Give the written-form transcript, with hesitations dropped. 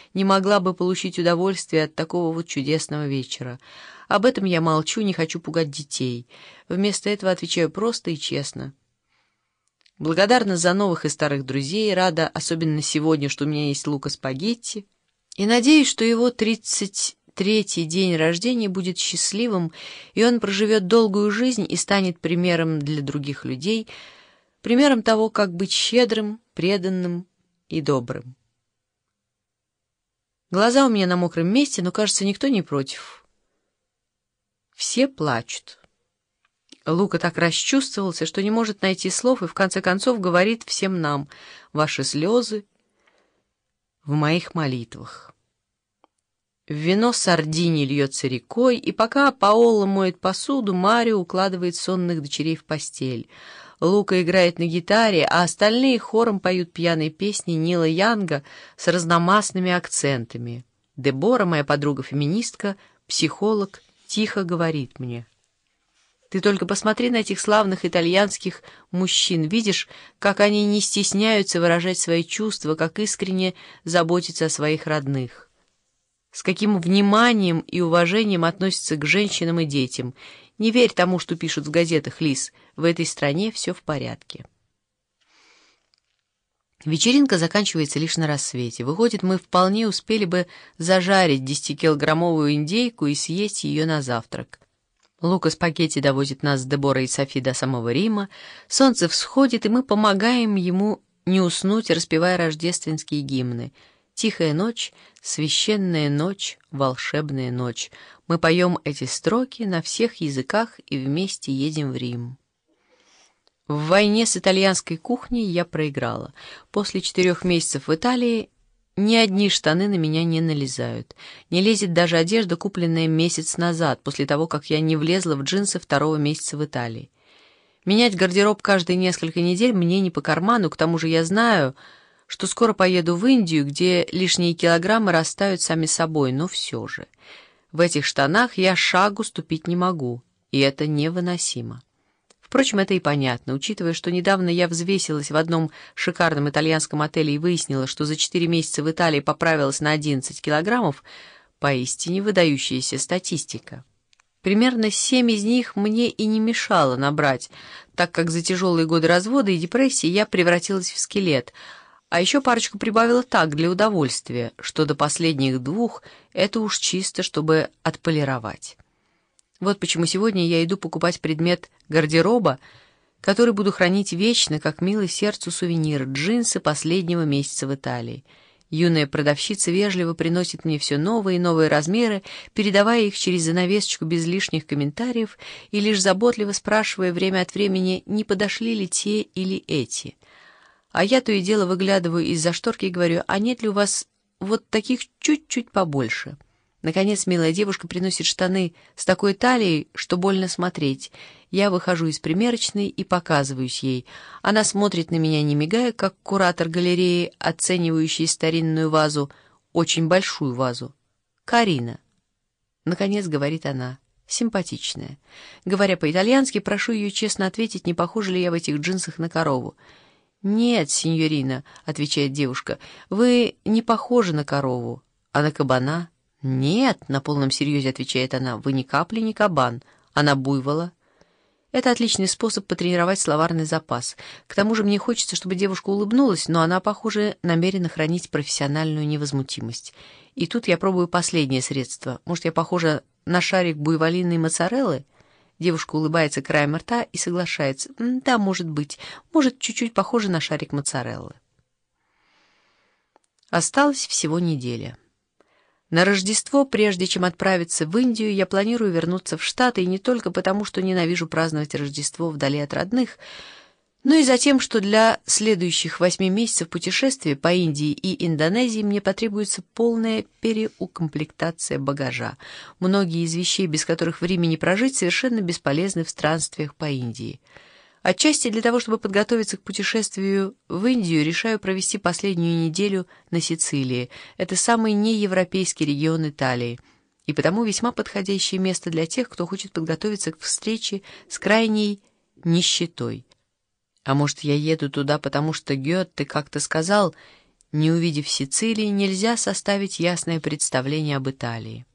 не могла бы получить удовольствие от такого вот чудесного вечера. Об этом я молчу, не хочу пугать детей. Вместо этого отвечаю просто и честно. Благодарна за новых и старых друзей, рада, особенно сегодня, что у меня есть Лука Спагетти, и надеюсь, что его 33-й день рождения будет счастливым, и он проживет долгую жизнь и станет примером для других людей, примером того, как быть щедрым, преданным и добрым. Глаза у меня на мокром месте, но, кажется, никто не против. Все плачут. Лука так расчувствовался, что не может найти слов, и в конце концов говорит всем нам: «Ваши слезы в моих молитвах». Вино сардини льется рекой, и пока Паоло моет посуду, Марио укладывает сонных дочерей в постель. Лука играет на гитаре, а остальные хором поют пьяные песни Нила Янга с разномастными акцентами. Дебора, моя подруга-феминистка, психолог, тихо говорит мне: «Ты только посмотри на этих славных итальянских мужчин. Видишь, как они не стесняются выражать свои чувства, как искренне заботятся о своих родных. С каким вниманием и уважением относятся к женщинам и детям. Не верь тому, что пишут в газетах, Лиз. В этой стране все в порядке». Вечеринка заканчивается лишь на рассвете. Выходит, мы вполне успели бы зажарить 10-килограммовую индейку и съесть ее на завтрак. Лука Спагетти довозит нас с Деборой и Софи до самого Рима. Солнце всходит, и мы помогаем ему не уснуть, распевая рождественские гимны. «Тихая ночь, священная ночь, волшебная ночь». Мы поем эти строки на всех языках и вместе едем в Рим. В войне с итальянской кухней я проиграла. После 4 месяцев в Италии ни одни штаны на меня не налезают. Не лезет даже одежда, купленная месяц назад, после того, как я не влезла в джинсы 2-го месяца в Италии. Менять гардероб каждые несколько недель мне не по карману, к тому же я знаю, что скоро поеду в Индию, где лишние килограммы растают сами собой, но все же. В этих штанах я шагу ступить не могу, и это невыносимо. Впрочем, это и понятно, учитывая, что недавно я взвесилась в одном шикарном итальянском отеле и выяснила, что за 4 месяца в Италии поправилась на 11 килограммов, поистине выдающаяся статистика. Примерно 7 из них мне и не мешало набрать, так как за тяжелые годы развода и депрессии я превратилась в скелет, а еще парочку прибавила так, для удовольствия, что до последних 2 это уж чисто, чтобы отполировать. Вот почему сегодня я иду покупать предмет гардероба, который буду хранить вечно, как милый сердцу сувенир, джинсы последнего месяца в Италии. Юная продавщица вежливо приносит мне все новые и новые размеры, передавая их через занавесочку без лишних комментариев и лишь заботливо спрашивая время от времени, не подошли ли те или эти. А я то и дело выглядываю из-за шторки и говорю: «А нет ли у вас вот таких чуть-чуть побольше?» Наконец милая девушка приносит штаны с такой талией, что больно смотреть. Я выхожу из примерочной и показываюсь ей. Она смотрит на меня, не мигая, как куратор галереи, оценивающий старинную вазу, очень большую вазу. «Карина», — наконец говорит она, симпатичная. Говоря по-итальянски, прошу ее честно ответить, не похожа ли я в этих джинсах на корову. «Нет, синьорина», — отвечает девушка, — «вы не похожи на корову, а на кабана». «Нет», — на полном серьезе отвечает она, — «вы ни капли не кабан, а на буйвола». Это отличный способ потренировать словарный запас. К тому же мне хочется, чтобы девушка улыбнулась, но она, похоже, намерена хранить профессиональную невозмутимость. И тут я пробую последнее средство. Может, я похожа на шарик буйволиной моцареллы? Девушка улыбается краем рта и соглашается. «Да, может быть. Может, чуть-чуть похоже на шарик моцареллы». Осталось всего неделя. На Рождество, прежде чем отправиться в Индию, я планирую вернуться в Штаты, и не только потому, что ненавижу праздновать Рождество вдали от родных, но и за тем, что для следующих 8 месяцев путешествия по Индии и Индонезии мне потребуется полная переукомплектация багажа. Многие из вещей, без которых в Риме не прожить, совершенно бесполезны в странствиях по Индии. Отчасти для того, чтобы подготовиться к путешествию в Индию, решаю провести последнюю неделю на Сицилии. Это самый неевропейский регион Италии, и потому весьма подходящее место для тех, кто хочет подготовиться к встрече с крайней нищетой. А может, я еду туда, потому что Гёте как-то сказал: Не увидев Сицилии, нельзя составить ясное представление об Италии.